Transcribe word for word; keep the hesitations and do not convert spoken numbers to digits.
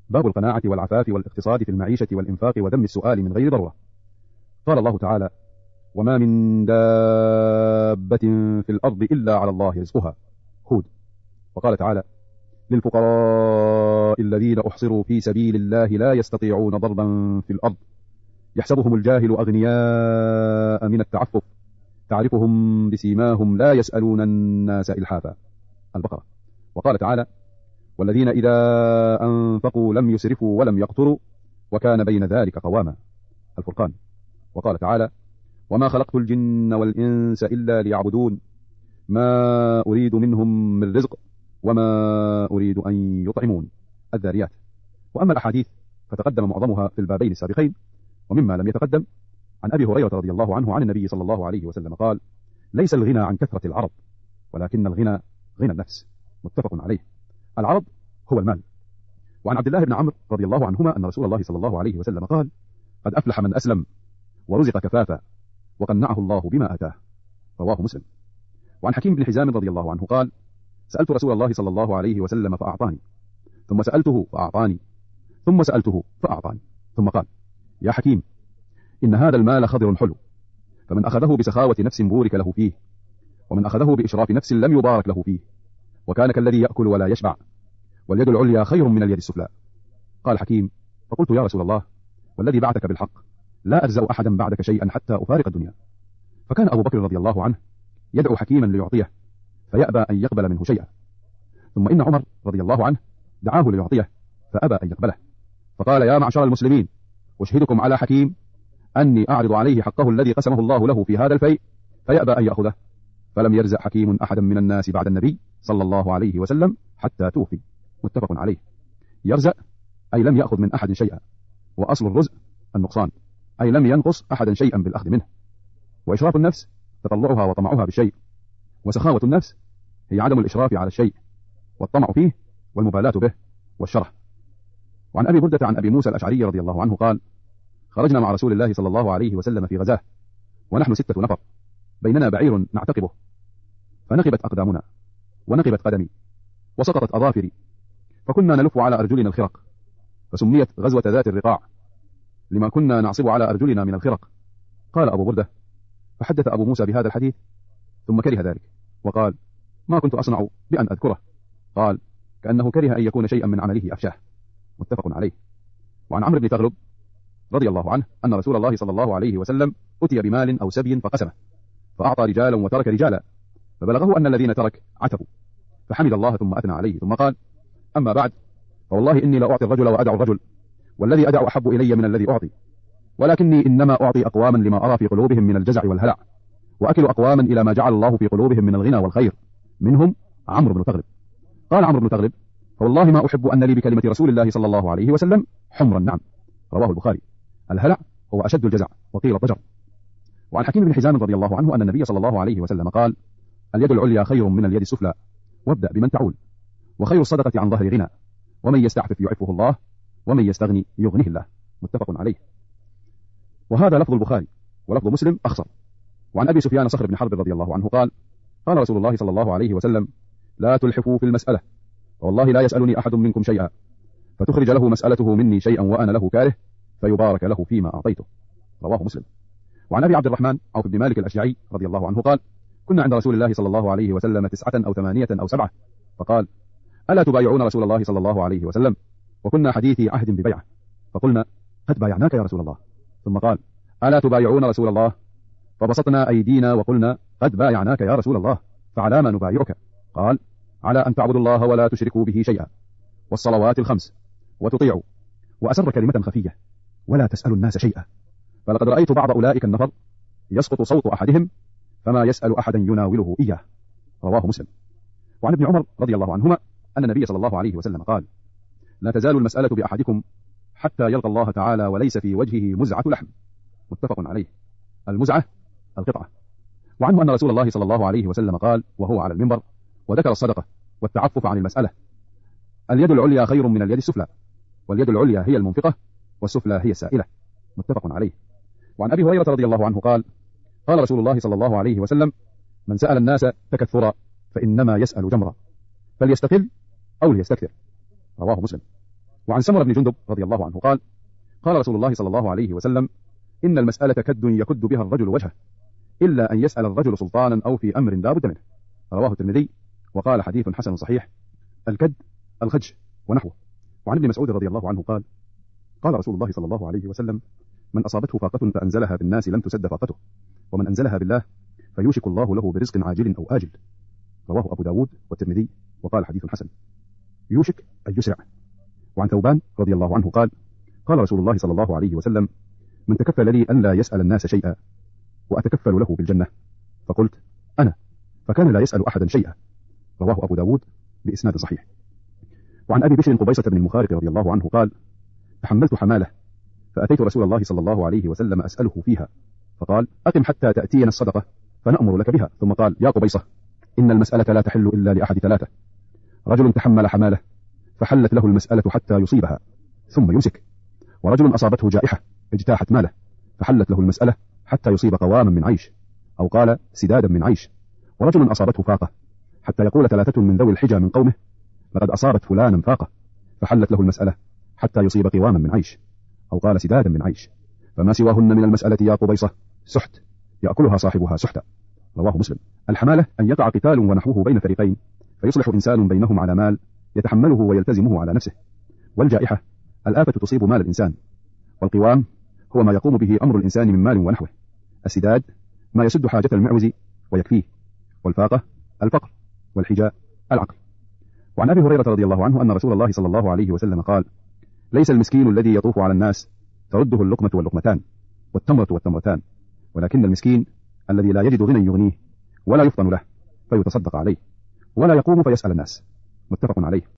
باب القناعة والعفاف والاقتصاد في المعيشة والإنفاق وذم السؤال من غير ضرورة. قال الله تعالى: وما من دابة في الأرض إلا على الله رزقها. هود. وقال تعالى: للفقراء الذين أحصروا في سبيل الله لا يستطيعون ضربا في الأرض يحسبهم الجاهل أغنياء من التعفف تعرفهم بسيماهم لا يسألون الناس إلحافا. البقرة. وقال تعالى: والذين إذا أنفقوا لم يسرفوا ولم يقتروا وكان بين ذلك قواما. الفرقان. وقال تعالى: وما خلقت الجن والإنس إلا ليعبدون ما أريد منهم من رزق وما أريد أن يطعمون. الذاريات. وأما الأحاديث فتقدم معظمها في البابين السابقين، ومما لم يتقدم عن أبي هريرة رضي الله عنه عن النبي صلى الله عليه وسلم قال: ليس الغنى عن كثرة العرض ولكن الغنى غنى النفس. متفق عليه. العرض هو المال. وعن عبد الله بن عمرو رضي الله عنهما أن رسول الله صلى الله عليه وسلم قال: قد أفلح من أسلم ورزق كفافا وقنعه الله بما آتاه. رواه مسلم. وعن حكيم بن حزام رضي الله عنه قال: سألت رسول الله صلى الله عليه وسلم فأعطاني، ثم سألته فأعطاني، ثم سألته فأعطاني، ثم قال: يا حكيم، إن هذا المال خضر حلو، فمن أخذه بسخاوة نفس بورك له فيه، ومن أخذه بإشراف نفس لم يبارك له فيه، وكان كالذي يأكل ولا يشبع، واليد العليا خير من اليد السفلى. قال حكيم: فقلت يا رسول الله، والذي بعثك بالحق لا أجزأ أحدا بعدك شيئا حتى أفارق الدنيا. فكان أبو بكر رضي الله عنه يدعو حكيما ليعطيه فيأبى أن يقبل منه شيئا، ثم إن عمر رضي الله عنه دعاه ليعطيه فأبى أن يقبله، فقال: يا معشر المسلمين، أشهدكم على حكيم أني أعرض عليه حقه الذي قسمه الله له في هذا الفيء فيأبى أن يأخذه. فلم يرزق حكيم أحدا من الناس بعد النبي صلى الله عليه وسلم حتى توفي. متفق عليه. يرزق أي لم يأخذ من أحد شيئا، وأصل الرزق النقصان أي لم ينقص أحدا شيئا بالأخذ منه. وإشراف النفس تطلعها وطمعها بالشيء، وسخاوة النفس هي عدم الإشراف على الشيء والطمع فيه والمبالاة به والشرح. وعن أبي بردة عن أبي موسى الأشعري رضي الله عنه قال: خرجنا مع رسول الله صلى الله عليه وسلم في غزاه ونحن ستة نفر، بيننا بعير نعتقبه، فنقبت أقدامنا ونقبت قدمي وسقطت أظافري، فكنا نلف على أرجلنا الخرق، فسميت غزوة ذات الرقاع لما كنا نعصب على أرجلنا من الخرق. قال أبو بردة: فحدث أبو موسى بهذا الحديث ثم كره ذلك وقال: ما كنت أصنع بأن أذكره. قال: كأنه كره أن يكون شيئا من عمله أفشاه. متفق عليه. وعن عمرو بن تغلب رضي الله عنه أن رسول الله صلى الله عليه وسلم أتي بمال أو سبي فقسمه، فأعطى رجالا وترك رجالا، فبلغه أن الذين ترك عتبوا، فحمد الله ثم أثنى عليه، ثم قال: أما بعد، فوالله إني لأعطي الرجل وأدع الرجل، والذي أدع أحب إلي من الذي أعطي، ولكني إنما أعطي أقواما لما أرى في قلوبهم من الجزع والهلع، وأكل أقواما إلى ما جعل الله في قلوبهم من الغنى والخير، منهم عمرو بن تغلب. قال عمرو بن تغلب: فوالله ما أحب أن لي بكلمة رسول الله صلى الله عليه وسلم حمر النعم. رواه البخاري. الهلع هو أشد الجزع وقيل الضجر. وعن حكيم بن حزام رضي الله عنه أن النبي صلى الله عليه وسلم قال: اليد العليا خير من اليد السفلى، وابدأ بمن تعول، وخير الصدقة عن ظهر غنى، ومن يستعفف يعفه الله، ومن يستغني يغنيه الله. متفق عليه. وهذا لفظ البخاري، ولفظ مسلم أخصر. وعن أبي سفيان صخر بن حرب رضي الله عنه قال: قال رسول الله صلى الله عليه وسلم: لا تلحفوا في المسألة، والله لا يسألني أحد منكم شيئا فتخرج له مسألته مني شيئا وأنا له كاره فيبارك له فيما أعطيته. رواه مسلم. وعن أبي عبد الرحمن عوف بن مالك الأشجعي رضي الله عنه قال: كنا عند رسول الله صلى الله عليه وسلم تسعة أو ثمانية أو سبعة، فقال: ألا تبايعون رسول الله صلى الله عليه وسلم؟ وكنا حديثي عهد ببيعة، فقلنا: قد بايعناك يا رسول الله. ثم قال: ألا تبايعون رسول الله؟ فبسطنا أيدينا وقلنا: قد بايعناك يا رسول الله، فعلى ما نبايعك؟ قال: على أن تعبدوا الله ولا تشركوا به شيئا، والصلوات الخمس، وتطيعوا، وأسر كلمة خفية، ولا تسألوا الناس شيئا، فلقد رأيت بعض أولئك النفر يسقط صوت أحدهم فما يسأل أحدا يناوله إياه. رواه مسلم. وعن ابن عمر رضي الله عنهما أن النبي صلى الله عليه وسلم قال: لا تزال المسألة بأحدكم حتى يلقى الله تعالى وليس في وجهه مزعة لحم. متفق عليه. المزعة القطعة. وعنه أن رسول الله صلى الله عليه وسلم قال وهو على المنبر وذكر الصدقة والتعفف عن المسألة: اليد العليا خير من اليد السفلى، واليد العليا هي المنفقة والسفلى هي السائلة. متفق عليه. وعن أبي هريرة رضي الله عنه قال: قال رسول الله صلى الله عليه وسلم: من سأل الناس تكثرا فإنما يسأل جمرا، فليستقل أو ليستكثر. رواه مسلم. وعن سمرة بن جندب رضي الله عنه قال قال رسول الله صلى الله عليه وسلم إن المسألة كد يكد بها الرجل وجهه إلا أن يسأل الرجل سلطانا أو في أمر لا بد منه. رواه الترمذي وقال حديث حسن صحيح. الكد الخدش ونحوه. وعن ابن مسعود رضي الله عنه قال قال رسول الله صلى الله عليه وسلم من أصابته فاقة فأنزلها بالناس لم تسد فاقته، ومن أنزلها بالله فيوشك الله له برزق عاجل أو آجل. رواه أبو داود والترمذي وقال حديث حسن. يوشك أي يسرع. وعن ثوبان رضي الله عنه قال قال رسول الله صلى الله عليه وسلم من تكفل لي أن لا يسأل الناس شيئا وأتكفل له بالجنة، فقلت أنا، فكان لا يسأل أحدا شيئا. رواه أبو داود بإسناد صحيح. وعن أبي بشر قبيصة بن المخارق رضي الله عنه قال تحملت حمالة فأتيت رسول الله صلى الله عليه وسلم أسأله فيها، فقال أقم حتى تأتينا الصدقة فنأمر لك بها. ثم قال يا قبيصة إن المسألة لا تحل إلا لأحد ثلاثة: رجل تحمل حمالة فحلت له المسألة حتى يصيبها ثم يمسك، ورجل أصابته جائحة اجتاحت ماله فحلت له المسألة حتى يصيب قواما من عيش، أو قال سدادا من عيش، ورجل أصابته فاقة حتى يقول ثلاثة من ذوي الحجى من قومه لقد أصابت فلانا فاقة فحلت له المسألة حتى يصيب قواما من عيش، أو قال سدادا من عيش، فما سواهن من المسألة يا قبيصة سحت يأكلها صاحبها سحتا. رواه مسلم. الحمالة أن يقع قتال ونحوه بين فريقين فيصلح إنسان بينهم على مال يتحمله ويلتزمه على نفسه. والجائحة الآفة تصيب مال الإنسان. والقوام هو ما يقوم به أمر الإنسان من مال ونحوه. السداد ما يسد حاجة المعوز ويكفيه. والفاقة الفقر. والحجاء العقل. وعن أبي هريرة رضي الله عنه أن رسول الله صلى الله عليه وسلم قال ليس المسكين الذي يطوف على الناس ترده اللقمة واللقمتان والتمرة والتمرتان، ولكن المسكين الذي لا يجد غنى يغنيه ولا يفطن له فيتصدق عليه ولا يقوم فيسأل الناس. متفق عليه.